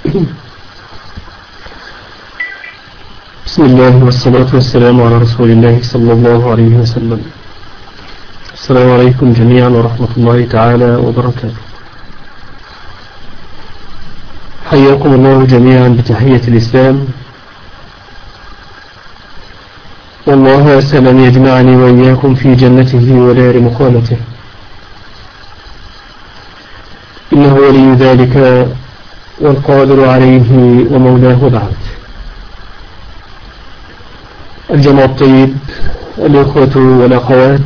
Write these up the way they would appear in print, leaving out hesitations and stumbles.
بسم الله والصلاة والسلام على رسول الله صلى الله عليه وسلم. السلام عليكم جميعا ورحمة الله تعالى وبركاته. حياكم الله جميعا بتحية الإسلام، والله أسأل أن يجمعني وإياكم في جنته ودار مقامته، إنه ولي ذلك والقادر عليه ومولاه. بعد، الجمع الطيب، الإخوة والأخوات،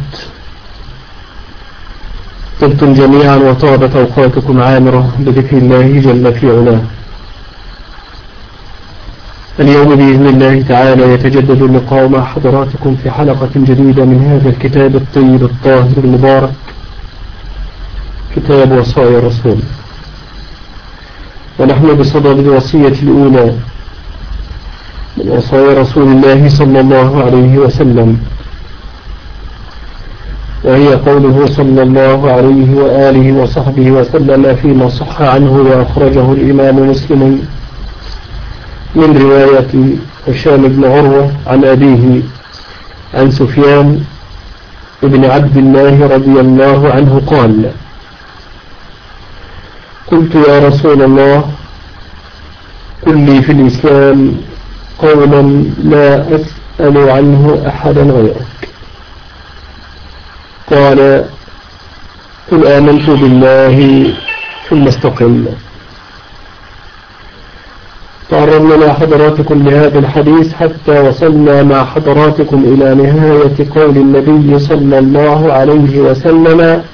طبتم جميعا وطابت أوقاتكم عامرة بذكر الله جل في علاه. اليوم بإذن الله تعالى يتجدد اللقاء مع حضراتكم في حلقة جديدة من هذا الكتاب الطيب الطاهر المبارك، كتاب وصايا الرسول، ونحن بصدد الوصية الأولى من وصايا رسول الله صلى الله عليه وسلم، وهي قوله صلى الله عليه وآله وصحبه وسلم فيما صح عنه وأخرجه الإمام مسلم من رواية هشام بن عروة عن أبيه عن سفيان بن عبد الله رضي الله عنه قال: قلت يا رسول الله، قل لي في الإسلام قولا لا أسأل عنه أحدا غيرك. قال: قل آمنت بالله ثم استقم. تعرضنا مع حضراتكم لهذا الحديث حتى وصلنا مع حضراتكم إلى نهاية قول النبي صلى الله عليه وسلم: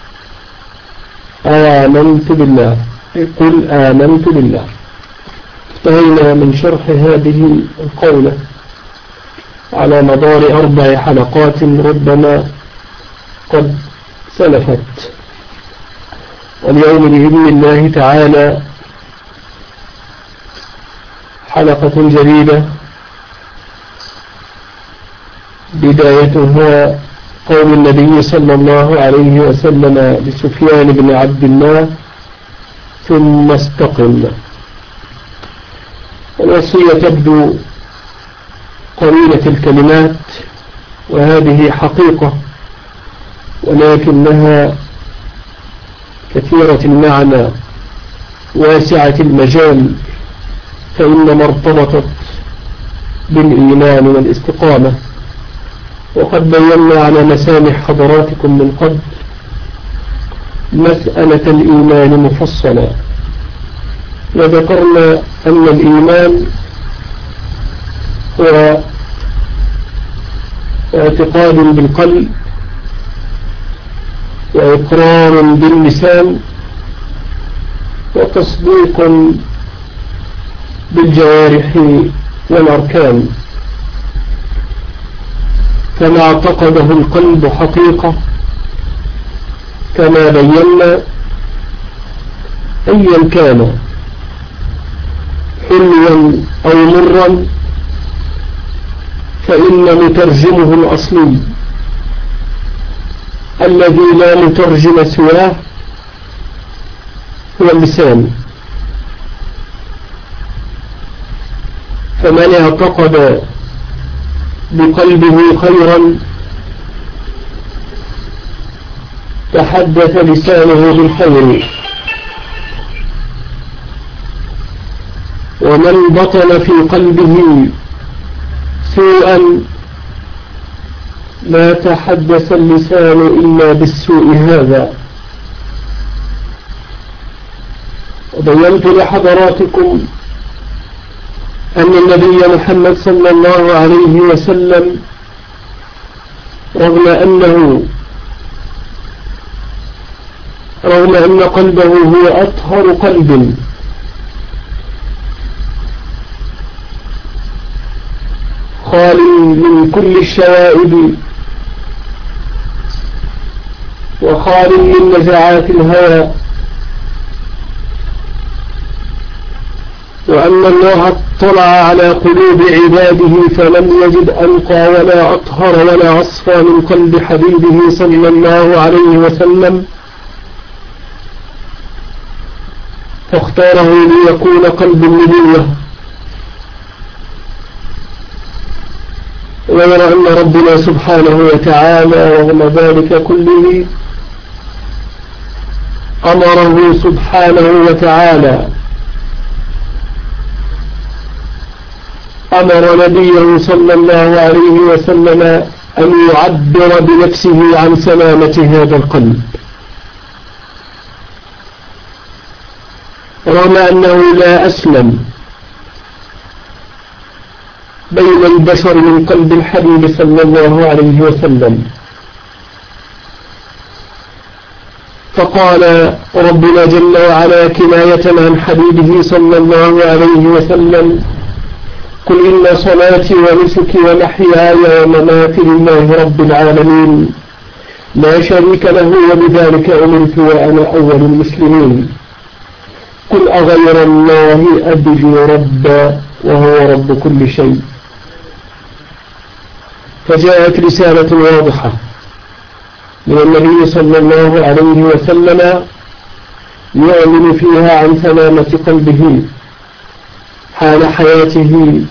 آمنت بالله. قل آمنت بالله. انتهينا من شرح هذه القولة على مدار 4 حلقات ربما قد سلفت، واليوم بإذن الله تعالى حلقة جديدة بدايتها قول النبي صلى الله عليه وسلم لسفيان بن عبد الله: ثم استقم. الوصية تبدو قليلة الكلمات، وهذه حقيقة، ولكنها كثيرة المعنى واسعة المجال، فإنما ارتبطت بالإيمان والاستقامة. وقد بينا على مسامح حضراتكم من قبل مسألة الإيمان مفصلا، وذكرنا أن الإيمان هو اعتقاد بالقلب وإقرار باللسان وتصديق بالجوارح والأركان، كما اعتقده القلب حقيقة كما بينا، أيا كان حلوا أو مرا، فإن مترجمه الأصلي الذي لا مترجم سواه هو اللسان. فمن اعتقد بقلبه خيرا تحدث لسانه بالخير، ومن بطن في قلبه سوءا ما تحدث اللسان إلا بالسوء هذا. وبينت لحضراتكم أن النبي محمد صلى الله عليه وسلم رغم أن قلبه هو أطهر قلب، خال من كل الشوائب وخال من نزعات الهوى، وأن الله اطلع على قلوب عباده فلم يجد أنقى ولا أطهر ولا أصفى من قلب حبيبه صلى الله عليه وسلم، واختاره ليكون قلب النبوة، ويرى أن ربنا سبحانه وتعالى رغم ذلك كله أمره سبحانه وتعالى، أمر نبيه صلى الله عليه وسلم أن يعبر بنفسه عن سلامة هذا القلب، رغم أنه لا أسلم بين البشر من قلب الحبيب صلى الله عليه وسلم. فقال ربنا جل وعلا كناية عن حبيبه صلى الله عليه وسلم: قل إن صلاتي ونسكي ومحياي ومماتي لله رب العالمين لا شريك له وبذلك أمرت وأنا أول المسلمين. قل أغير الله أبغي ربا وهو رب كل شيء. فجاءت رسالة واضحة من النبي صلى الله عليه وسلم يعلن فيها عن سلامة قلبه حال حياته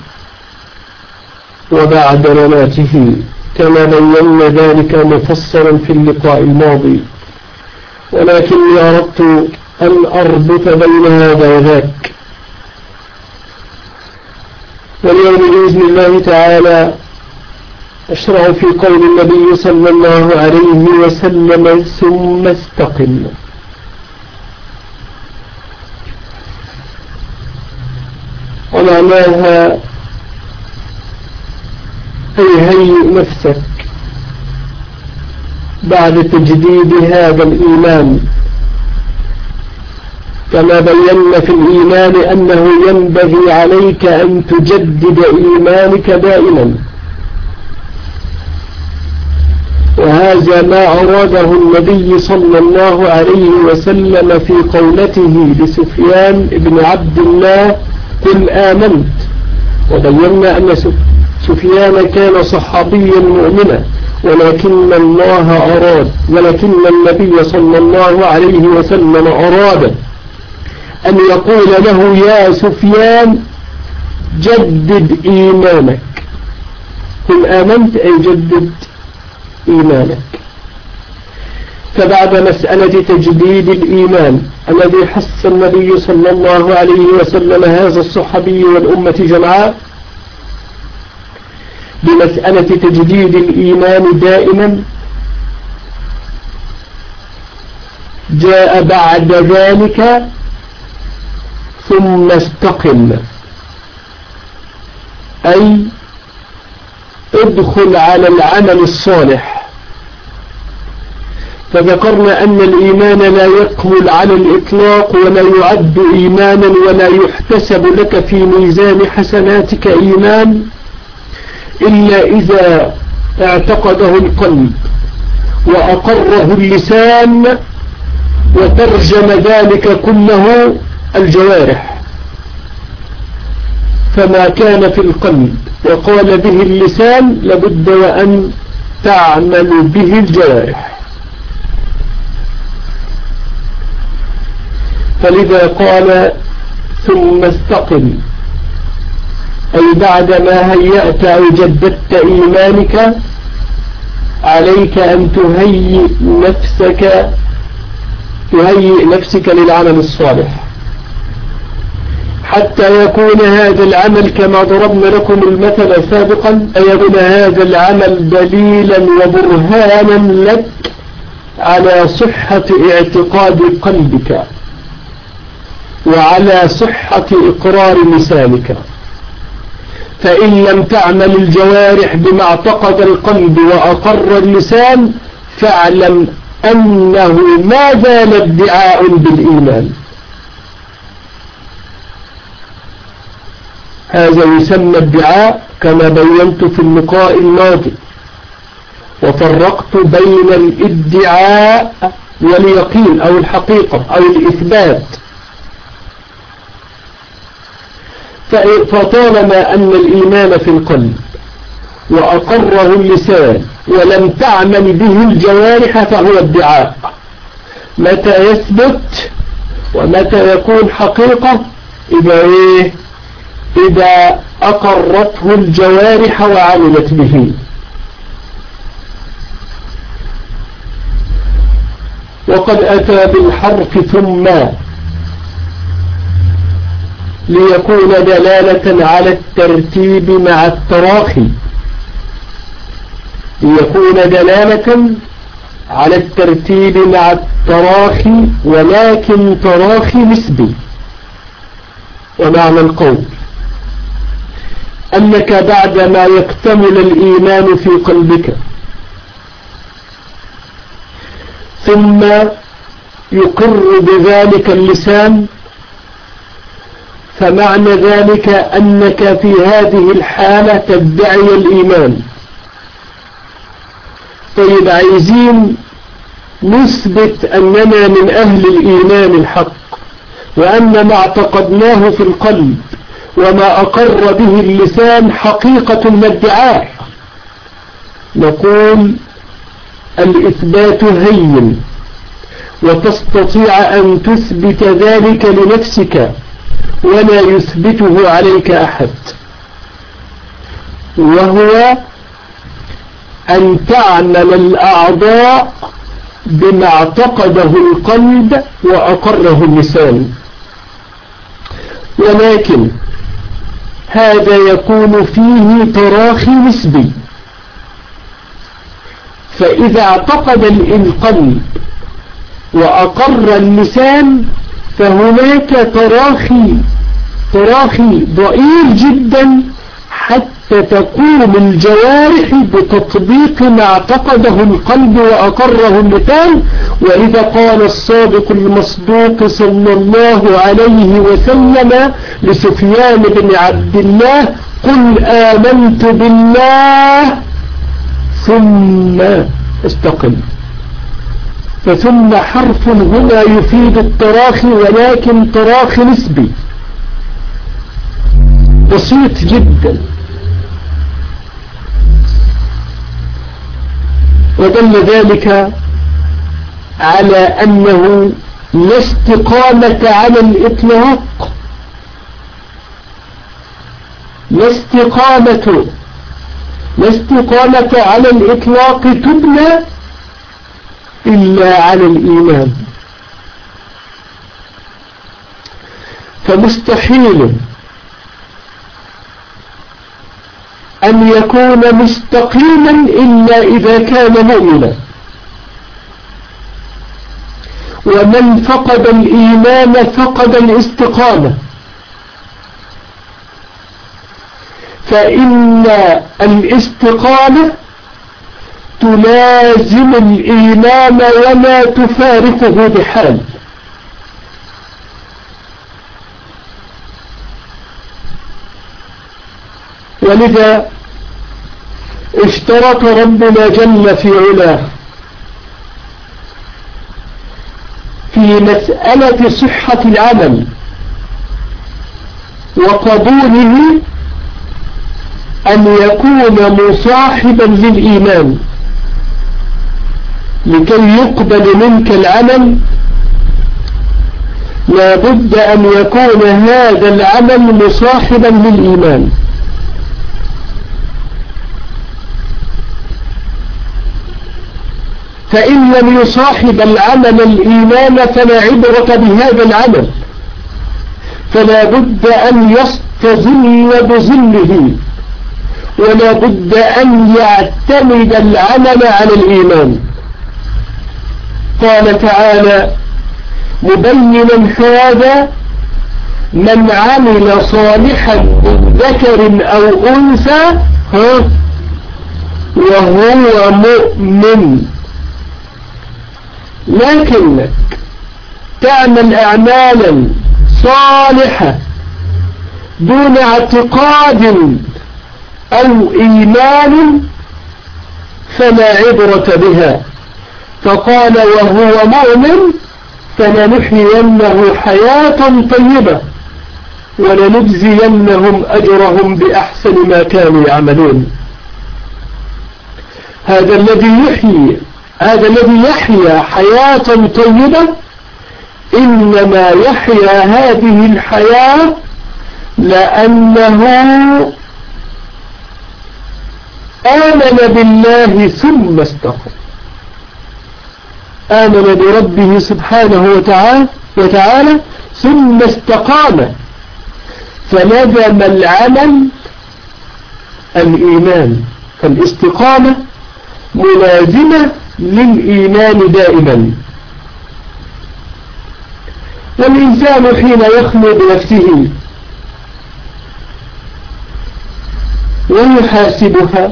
وبعد مماته، كما بينا ذلك مفصلا في اللقاء الماضي، ولكني أردت أن أربط بين هذا وذاك. واليوم بإذن الله تعالى أشرع في قول النبي صلى الله عليه وسلم: ثم استقم. ومعناها أي هيئ نفسك بعد تجديد هذا الإيمان، كما بينا في الإيمان أنه ينبغي عليك أن تجدد إيمانك دائما، وهذا ما أراده النبي صلى الله عليه وسلم في قولته لسفيان بن عبد الله: قل آمنت. وبينا أن سفيان كان صحابيا مؤمنا، ولكن النبي صلى الله عليه وسلم أراد أن يقول له: يا سفيان جدد إيمانك. قل آمنت أي جدد إيمانك. فبعد مسألة تجديد الإيمان الذي حث النبي صلى الله عليه وسلم هذا الصحابي والأمة جمعاء بمسألة تجديد الإيمان دائما، جاء بعد ذلك: ثم استقم، أي ادخل على العمل الصالح. فذكرنا أن الإيمان لا يكمل على الإطلاق ولا يعد إيمانا ولا يحتسب لك في ميزان حسناتك إيمان إلا إذا اعتقده القلب وأقره اللسان وترجم ذلك كله الجوارح. فما كان في القلب وقال به اللسان لابد وأن تعمل به الجوارح. فلذا قال: ثم استقم، أي بعدما هيأت أو جددت إيمانك عليك أن تهيئ نفسك للعمل الصالح، حتى يكون هذا العمل كما ضربنا لكم المثل سابقا، أن يكون هذا العمل دليلا وبرهانا لك على صحة اعتقاد قلبك وعلى صحة إقرار لسانك. فإن لم تعمل الجوارح بما اعتقد القلب وأقر اللسان فاعلم أنه ما زال ادعاء بالإيمان. هذا يسمى ادعاء كما بينت في اللقاء الماضي، وفرقت بين الادعاء واليقين أو الحقيقة أو الإثبات. فطالما أن الإيمان في القلب وأقره اللسان ولم تعمل به الجوارح فهو ادعاء. متى يثبت؟ ومتى يكون حقيقة؟ إذا أقرته الجوارح وعملت به. وقد أتى بالحرف ثم ليكون دلالة على الترتيب مع التراخي، ليكون دلالة على الترتيب مع التراخي، ولكن تراخي نسبي. ومعنى القول أنك بعدما يكتمل الإيمان في قلبك ثم يقر بذلك اللسان، فمعنى ذلك أنك في هذه الحالة تدعي الإيمان. طيب، عايزين نثبت أننا من أهل الإيمان الحق، وأن ما اعتقدناه في القلب وما أقر به اللسان حقيقة لا ادعاء. نقول الإثبات هين، وتستطيع أن تثبت ذلك لنفسك ولا يثبته عليك أحد، وهو أن تعمل الأعضاء بما اعتقده القلب وأقره اللسان. ولكن هذا يكون فيه تراخي نسبي، فإذا اعتقد القلب وأقر اللسان فهناك تراخي ضئيل جدا حتى تقوم الجوارح بتطبيق ما اعتقده القلب وأقره اللسان. وإذا قال الصادق المصدوق صلى الله عليه وسلم لسفيان بن عبد الله: قل آمنت بالله ثم استقم، فثم حرف هنا يفيد التراخي، ولكن تراخي نسبي بسيط جدا. ودل ذلك على أنه لا استقامة على الإطلاق، لا استقامة على الإطلاق تبنى إلا على الإيمان. فمستحيل أن يكون مستقيما إلا إذا كان مؤمنا. ومن فقد الإيمان فقد الاستقامة، فإن الاستقامة تلازم الإيمان ولا تفارقه بحال. ولذا اشترط ربنا جل في علاه في مسألة صحة العمل وقبوله أن يكون مصاحبا للإيمان. لكي يقبل منك العمل لا بد أن يكون هذا العمل مصاحبا للإيمان. فإن لم يصاحب العمل الإيمان فلا عبرة بهذا العمل، فلا بد أن يستظل بظله، ولا بد أن يعتمد العمل على الإيمان. قال تعالى مبينا هذا: من عمل صالحا من ذكر أو أنثى وهو مؤمن. لكنك تعمل أعمالا صالحة دون اعتقاد أو إيمان فلا عبرة بها. فقال وهو مؤمن فلنحيينه حياة طيبة ولنجزينهم أجرهم بأحسن ما كانوا يعملون. هذا الذي يحيي حياة طيبة إنما يحيا هذه الحياة لأنه آمن بالله ثم استقام، آمن بربه سبحانه وتعالى ثم استقام، فلزم العمل الإيمان، فالاستقامة ملازمة للإيمان دائما. والإنسان حين يخلو بنفسه ويحاسبها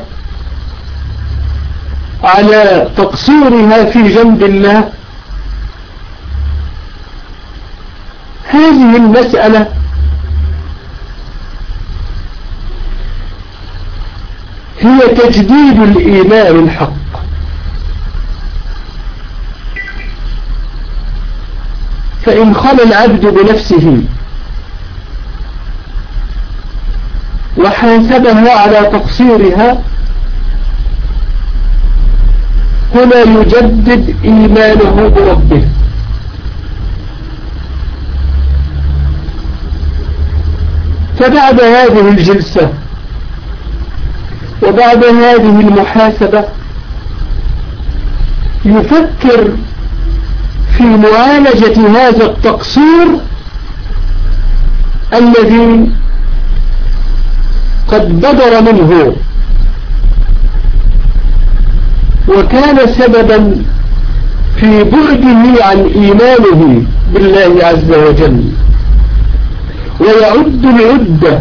على تقصيرها في جنب الله، هذه المسألة هي تجديد الإيمان الحق. فإن خلى العبد بنفسه وحاسبها على تقصيرها، هنا يجدد إيمانه بربه. فبعد هذه الجلسة وبعد هذه المحاسبة يفكر في معالجة هذا التقصير الذي قد بدر منه وكان سببا في بعده عن إيمانه بالله عز وجل، ويعد العدة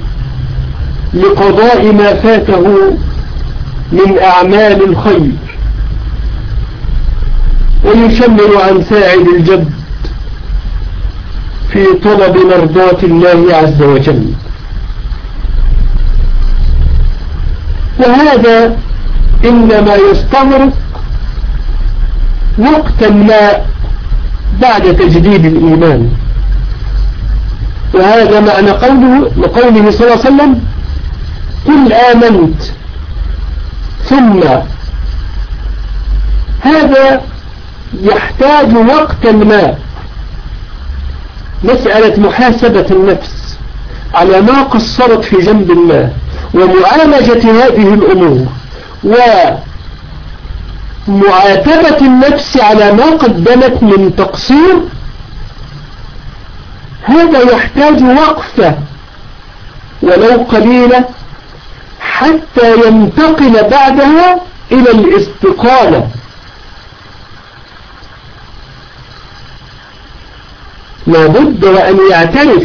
لقضاء ما فاته من أعمال الخير، ويشمل عن ساعد الجد في طلب مرضاة الله عز وجل. وهذا إنما يستغرق وقتا ما بعد تجديد الإيمان. وهذا معنى قوله صلى الله عليه وسلم: قل آمنت ثم. هذا يحتاج وقتا ما، مسألة محاسبة النفس على ما قصرت في جنب الله ومعالجة هذه الأمور ومعاتبة النفس على ما قدمت من تقصير، هذا يحتاج وقفة ولو قليلة حتى ينتقل بعدها إلى الاستقامة. لابد وأن يعترف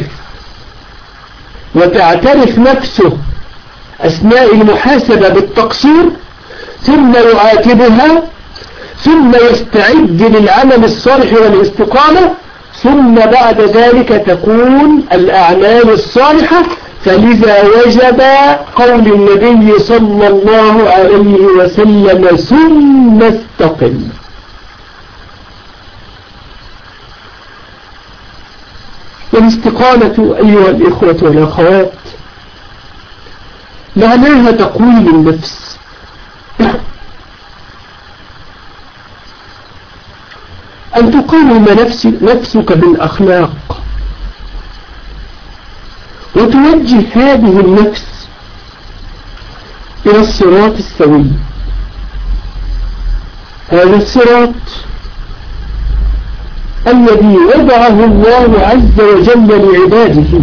وتعترف نفسه أثناء المحاسبة بالتقصير، ثم يعاتبها، ثم يستعد للعمل الصالح والاستقامة، ثم بعد ذلك تكون الأعمال الصالحة. فلذا وجب قول النبي صلى الله عليه وسلم: ثم استقم. والاستقامة أيها الإخوة والأخوات معناها تقويم النفس، أن تقوم نفسك بالأخلاق وتوجه هذه النفس إلى الصراط السوي. هذا الصراط الذي وضعه الله عز وجل لعباده،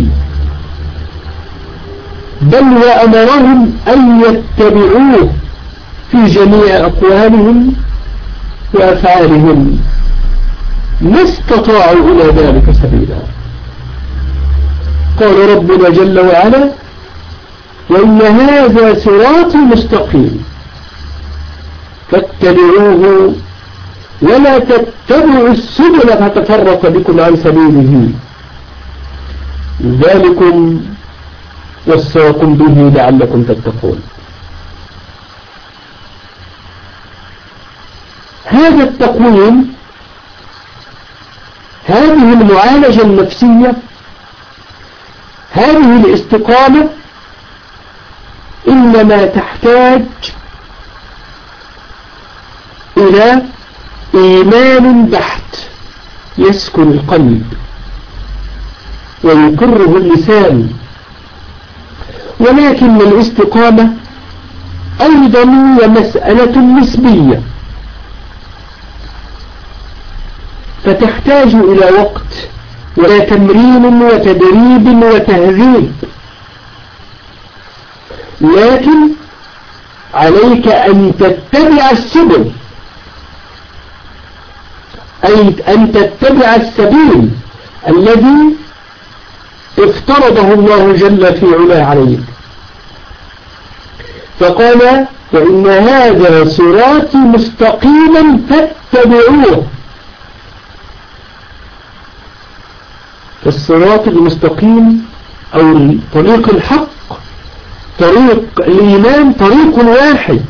بل وأمرهم أن يتبعوه في جميع أقوالهم وأفعالهم ما استطاعوا إلى ذلك سبيلا. قال ربنا جل وعلا: وإن هذا صراط مستقيم فاتبعوه ولا تتبعوا السبل فتفرق بكم عن سبيله ذلكم وصاكم به لعلكم تتقون. هذا التقويم، هذه المعالجة النفسية، هذه الاستقامة إنما تحتاج إلى إيمان بحت يسكن القلب ويقره اللسان، ولكن الاستقامة أيضا هي مسألة نسبية، فتحتاج إلى وقت وتمرين وتدريب وتهذيب، لكن عليك أن تتبع السبل، أي أن تتبع السبيل الذي افترضه الله جل في علاه عليك. فقال وإن هذا صراطي مستقيما فاتبعوه. فالصراط المستقيم أو طريق الحق، طريق الإيمان، طريق واحد،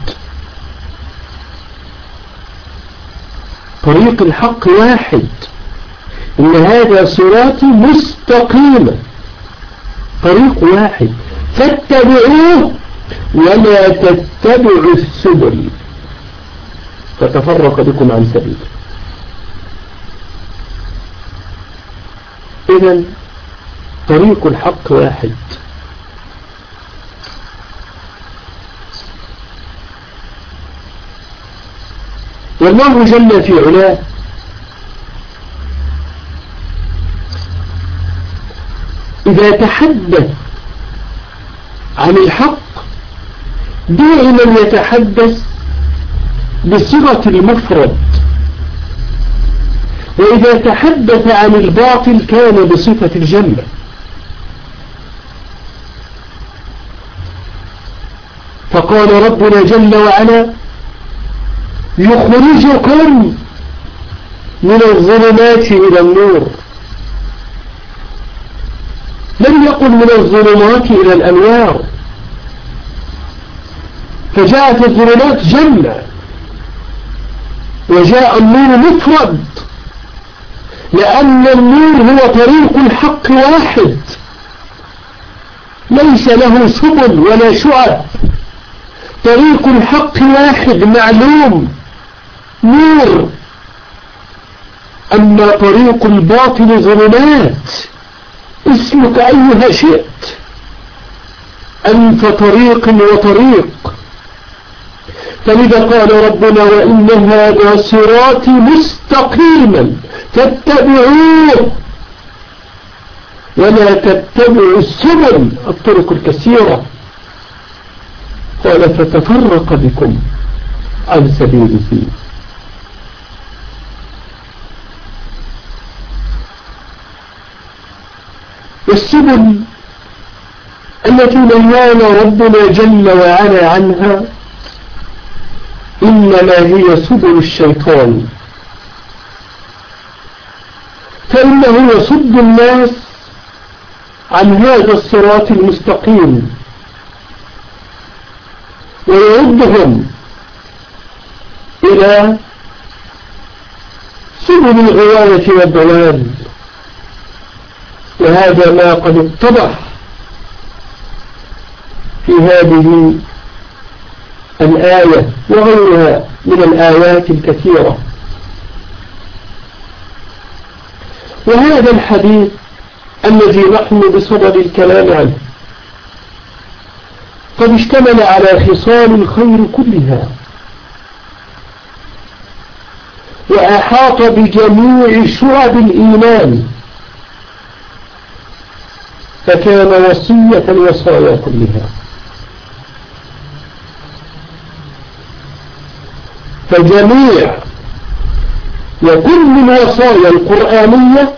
طريق الحق واحد. إن هذا صراطي مستقيما، طريق واحد، فاتبعوه ولا تتبعوا السبل فتفرق بكم عن سبيله. إذن طريق الحق واحد. والله جل في علاه إذا تحدث عن الحق دائما يتحدث بصيغة المفرد، وإذا تحدث عن الباطل كان بصفة الجمع. فقال ربنا جل وعلا يخرجكم من الظلمات إلى النور، لم يقل من الظلمات إلى الأنوار، فجاءت الظلمات جمع وجاء النور مفرد، لأن النور هو طريق الحق واحد ليس له سبل ولا شعب، طريق الحق واحد معلوم نور. أما طريق الباطل ظلمات، اسمك أيها شئت، أنت طريق وطريق. فلذا قال ربنا وإن هذا صراطي مستقيما فاتبعوه ولا تتبعوا السبل، الطرق الكثيرة، قال فتفرق بكم عن سبيله. والسبل التي نهانا ربنا جل وعلا عنها إنما هي سبل الشيطان، فإنه يصد الناس عن هذا الصراط المستقيم ويردهم إلى سبل الغواية والضلال. وهذا ما قد اتضح في هذه الآية وغيرها من الآيات الكثيرة. وهذا الحديث الذي نحن بصدد الكلام عنه قد اشتمل على خصال الخير كلها، وأحاط بجميع شعب الإيمان، فكان وصية الوصايا كلها. فجميع وكل الوصايا القرآنية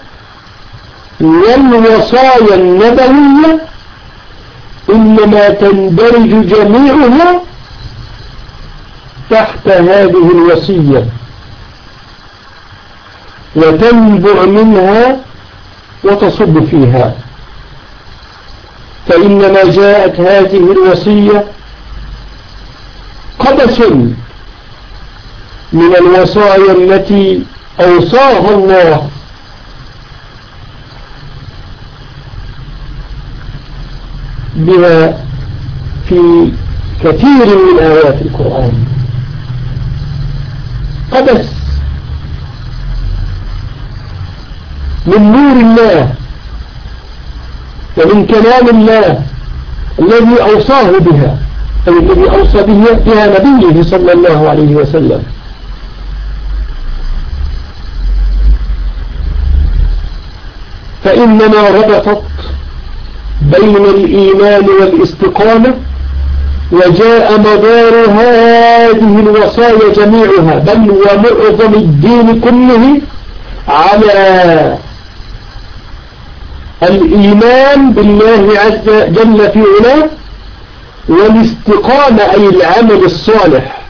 والوصايا النبوية إنما تندرج جميعها تحت هذه الوصية وتنبع منها وتصب فيها. فإنما جاءت هذه الوصية قبس من الوصايا التي أوصاها الله بها في كثير من آيات القرآن. قبس من نور الله ومن كلام الله الذي أوصاه بها، أو الذي أوصى بها نبيه صلى الله عليه وسلم. فإنما ربطت بين الإيمان والاستقامة، وجاء مدار هذه الوصايا جميعها بل ومعظم الدين كله على الإيمان بالله عز جل في علاه، والاستقامة أي العمل الصالح.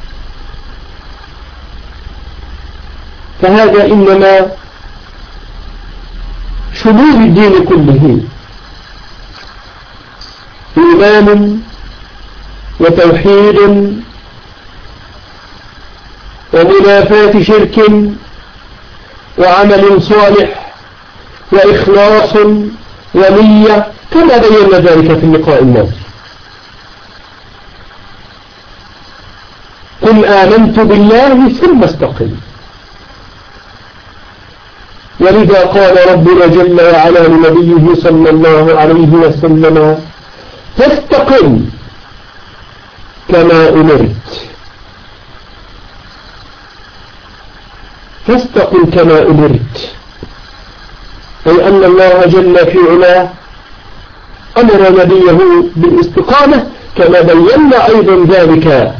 فهذا إنما شمول الدين كله، إيمان وتوحيد ومنافاة شرك وعمل صالح وإخلاص ونية، كما بينا ذلك في اللقاء الماضي. قل آمنت بالله ثم استقم. ولذا قال ربنا جل وعلا لنبيه صلى الله عليه وسلم: فاستقم كما أمرت. فاستقم كما أمرت، أي أن الله جل في علاه أمر نبيه بالاستقامة، كما بينا أيضا ذلك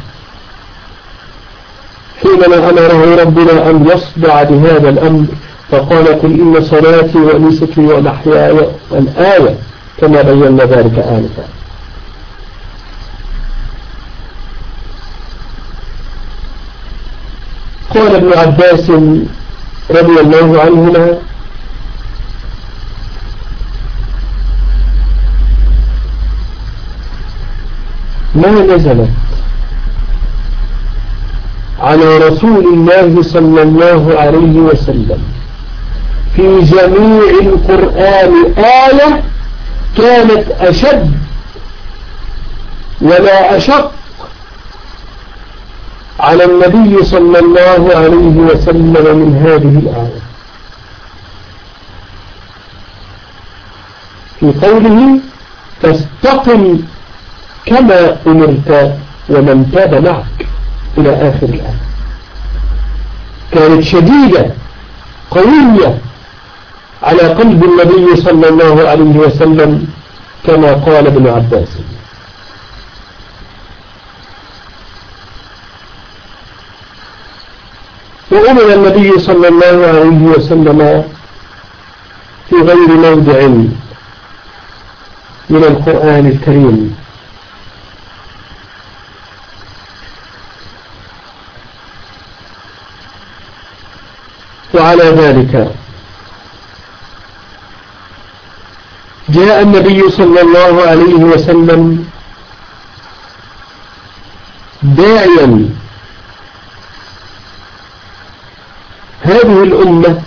حينما أمره ربنا أن يصدع بهذا الأمر، فقال: قل إن صلاتي ونسكي ومحياي، الآية كما بينا ذلك آنفا. قال ابن عباس رضي الله عنهما: ما نزلت على رسول الله صلى الله عليه وسلم في جميع القرآن آية كانت أشد ولا أشق على النبي صلى الله عليه وسلم من هذه الآية، في قوله: فاستقم كما أمرت ومن تاب معك، إلى آخر الآية. كانت شديدة قوية على قلب النبي صلى الله عليه وسلم، كما قال ابن عباس. وأمر النبي صلى الله عليه وسلم في غير موضع من القرآن الكريم وعلى ذلك جاء النبي صلى الله عليه وسلم داعيا هذه الأمة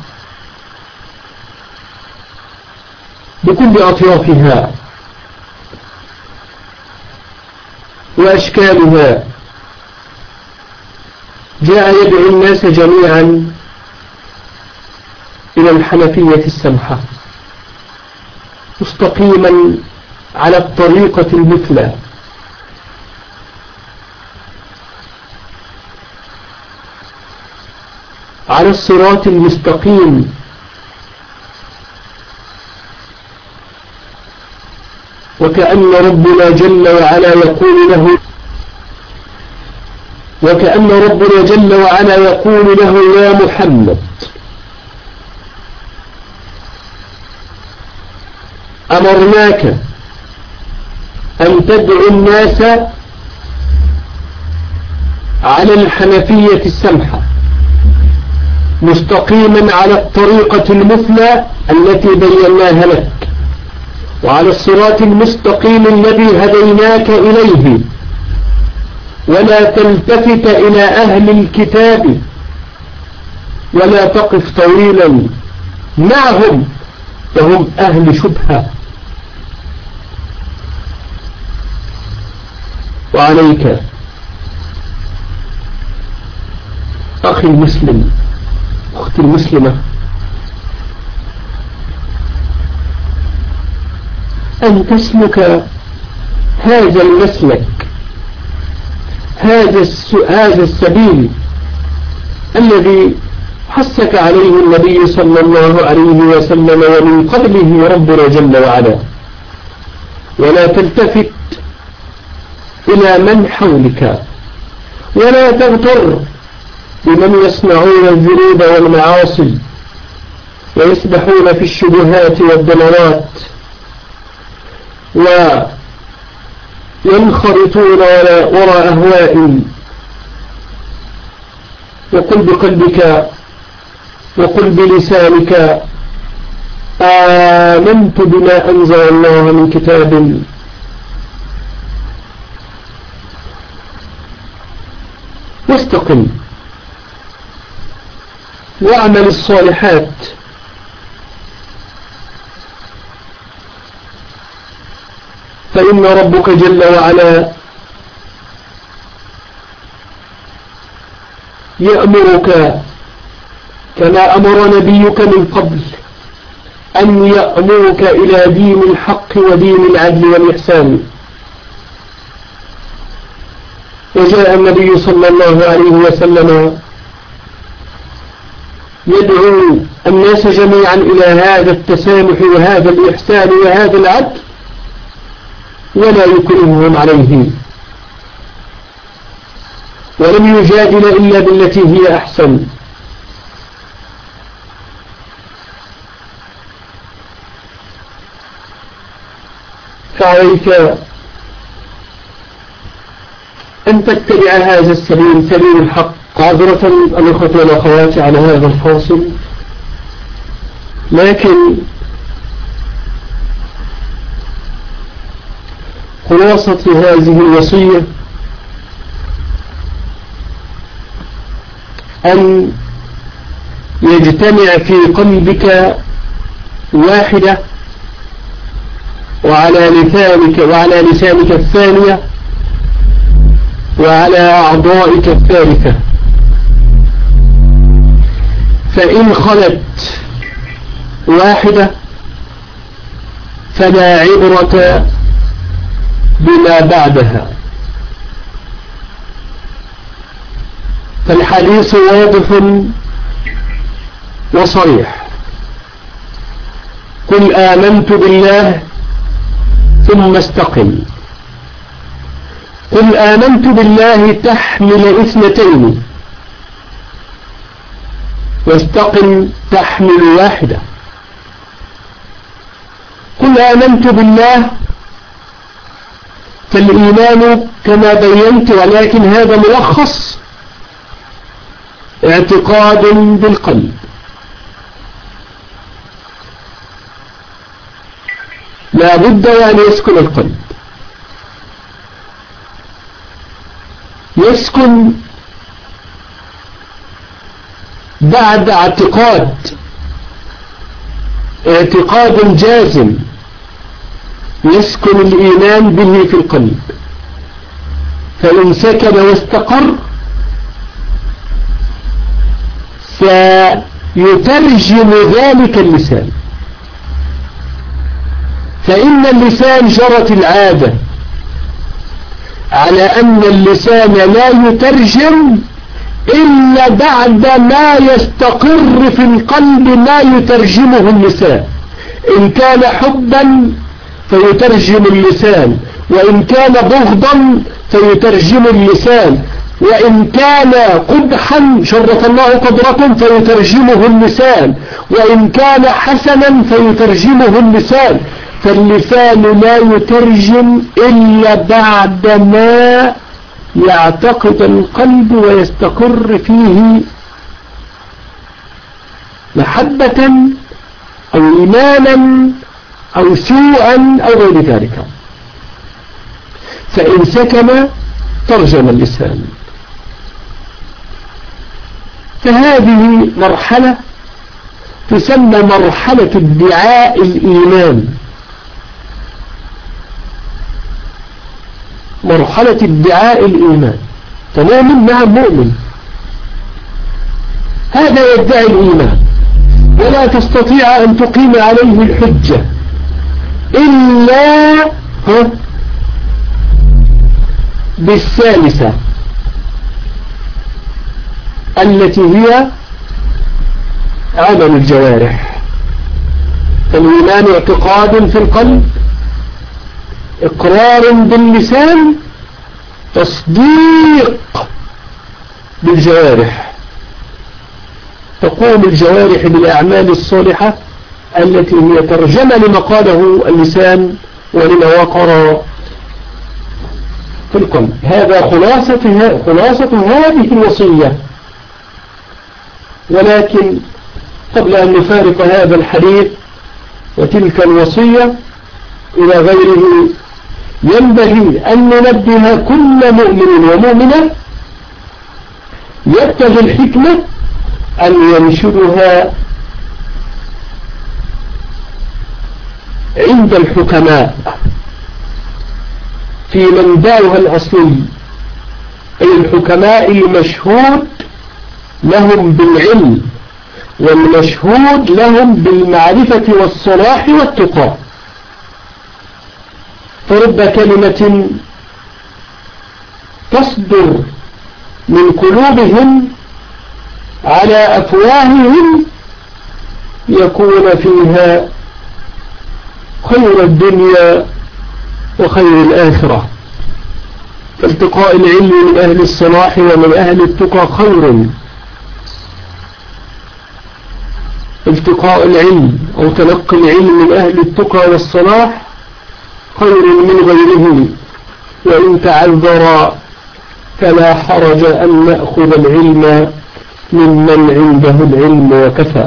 بكل أطيافها وأشكالها، جاء يدعو الناس جميعا إلى الحنفية السمحة، مستقيما على الطريقة المثلى، على الصراط المستقيم، وكأن ربنا جل وعلا يقول له يا محمد: أمرناك أن تدعو الناس على الحنفية السمحة، مستقيما على الطريقة المثلى التي بيناها لك، وعلى الصراط المستقيم الذي هديناك إليه، ولا تلتفت إلى أهل الكتاب ولا تقف طويلا معهم فهم أهل شبهة. وعليك أخي المسلم، أختي المسلمة، أن تسلك هذا المسلك، هذا السبيل الذي حثك عليه النبي صلى الله عليه وسلم ومن قبله ربنا جل وعلا، ولا تلتفت إلى من حولك، ولا تغتر بمن يصنعون الذنوب والمعاصي ويسبحون في الشبهات والضلالات وينخرطون وراء أهواء. وقل بقلبك وقل بلسانك آمنت بما أنزل الله من كتاب واستقم واعمل الصالحات، فإن ربك جل وعلا يأمرك كما أمر نبيك من قبل أن يأمرك إلى دين الحق ودين العدل والإحسان. وجاء النبي صلى الله عليه وسلم يدعو الناس جميعا إلى هذا التسامح وهذا الإحسان وهذا العدل، ولا يكرههم عليه، ولم يجادل إلا بالتي هي أحسن. فعليك أن تتبع هذا السبيل، سبيل الحق. عذرة الأخوة والأخوات على هذا الفاصل، لكن خلاصة هذه الوصية أن يجتمع في قلبك واحدة، وعلى لسانك الثانية، وعلى أعضائك الثالثة. فإن خلت واحدة فلا عبرة بما بعدها. فالحديث واضح وصريح: قل آمنت بالله ثم استقم. قل آمنت بالله تحمل اثنتين، واستقم تحمل واحدة. قل آمنت بالله، فالإيمان كما بينت، ولكن هذا ملخص اعتقاد بالقلب. لا بد أن يسكن القلب، يسكن بعد اعتقاد جازم، يسكن الإيمان به في القلب. فإن سكن واستقر سيترجم ذلك اللسان. فإن اللسان جرت العادة على أن اللسان لا يترجم إلا بعد ما يستقر في القلب ما يترجمه اللسان. إن كان حبا فيترجم اللسان، وإن كان بغضا فيترجم اللسان، وإن كان قبحا شرف الله قدركم فيترجمه اللسان، وإن كان حسنا فيترجمه اللسان. فاللسان لا يترجم إلا بعد ما يعتقد القلب ويستقر فيه محبة أو إيمانا أو سوءا أو غير ذلك. فإن سكن ترجم اللسان. فهذه مرحلة تسمى مرحلة ادعاء الإيمان، مرحلة ادعاء الإيمان. فمؤمن نعم مؤمن، هذا يدعي الإيمان، ولا تستطيع أن تقيم عليه الحجة إلا بالثالثة التي هي عمل الجوارح. فالإيمان اعتقاد في القلب، إقرار باللسان، تصديق بالجوارح. تقوم الجوارح بالأعمال الصالحة التي هي ترجمة لما قاله اللسان ولما وقر في القلب. هذا خلاصة هذه الوصية. ولكن قبل أن نفارق هذا الحديث وتلك الوصية إلى غيره، ينبغي أن ننبه كل مؤمن ومؤمنة يبتغي الحكمة أن ينشرها عند الحكماء في منبعها الأصلي، أي الحكماء المشهود لهم بالعلم والمشهود لهم بالمعرفة والصلاح والتقى. فرب كلمة تصدر من قلوبهم على أفواههم يكون فيها خير الدنيا وخير الآخرة. فالتقاء العلم من أهل الصلاح ومن أهل التقى خير. التقاء العلم أو تلقي العلم من أهل التقى والصلاح خير من غيره، وإن تعذر فلا حرج أن نأخذ العلم ممن عنده العلم وكفى.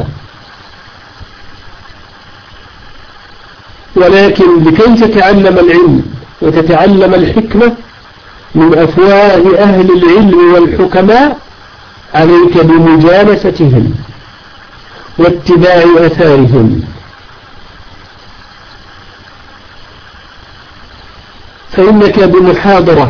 ولكن لكي تتعلم العلم وتتعلم الحكمة من أفواه أهل العلم والحكماء عليك بمجالستهم واتباع أثارهم. فإنك بمحاضرة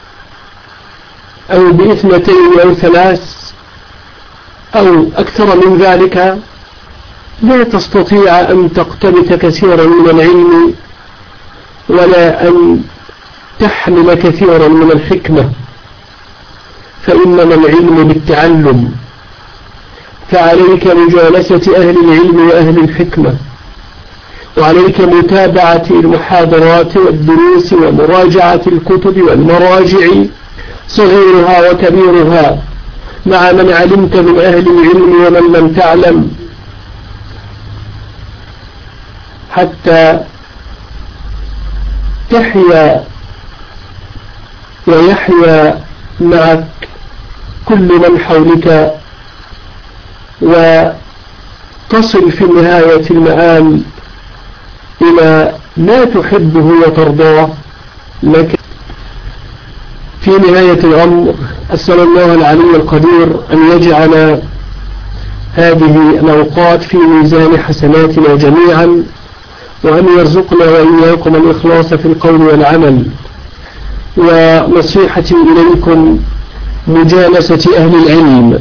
أو باثنتين أو ثلاث أو أكثر من ذلك لا تستطيع أن تقتبس كثيرا من العلم ولا أن تحمل كثيرا من الحكمة، فإنما العلم بالتعلم. فعليك مجالسة أهل العلم وأهل الحكمة، وعليك متابعة المحاضرات والدروس ومراجعة الكتب والمراجع صغيرها وكبيرها مع من علمت من أهل العلم ومن لم تعلم، حتى تحيا ويحيا معك كل من حولك، وتصل في نهاية المآل إلى ما تحبه وترضاه لك. في نهاية الأمر أسأل الله العلي القدير أن يجعل هذه الأوقات في ميزان حسناتنا جميعا، وأن يرزقنا وإياكم الإخلاص في القول والعمل. ونصيحتي إليكم مجالسة أهل العلم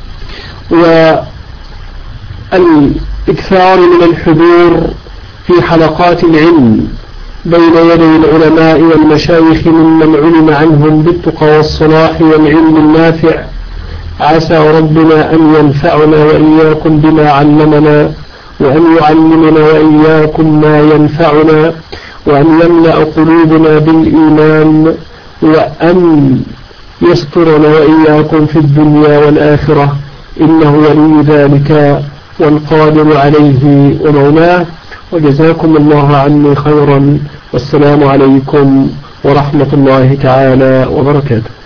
والإكثار من الحضور في حلقات العلم بين يدي العلماء والمشايخ ممن علم عنهم بالتقى والصلاح والعلم النافع. عسى ربنا أن ينفعنا وإياكم بما علمنا، وأن يعلمنا وإياكم ما ينفعنا، وأن يملأ قلوبنا بالإيمان، وأن يسترنا وإياكم في الدنيا والآخرة، إنه ولي ذلك والقادر عليه ومولاه. وجزاكم الله عني خيرا، والسلام عليكم ورحمة الله تعالى وبركاته.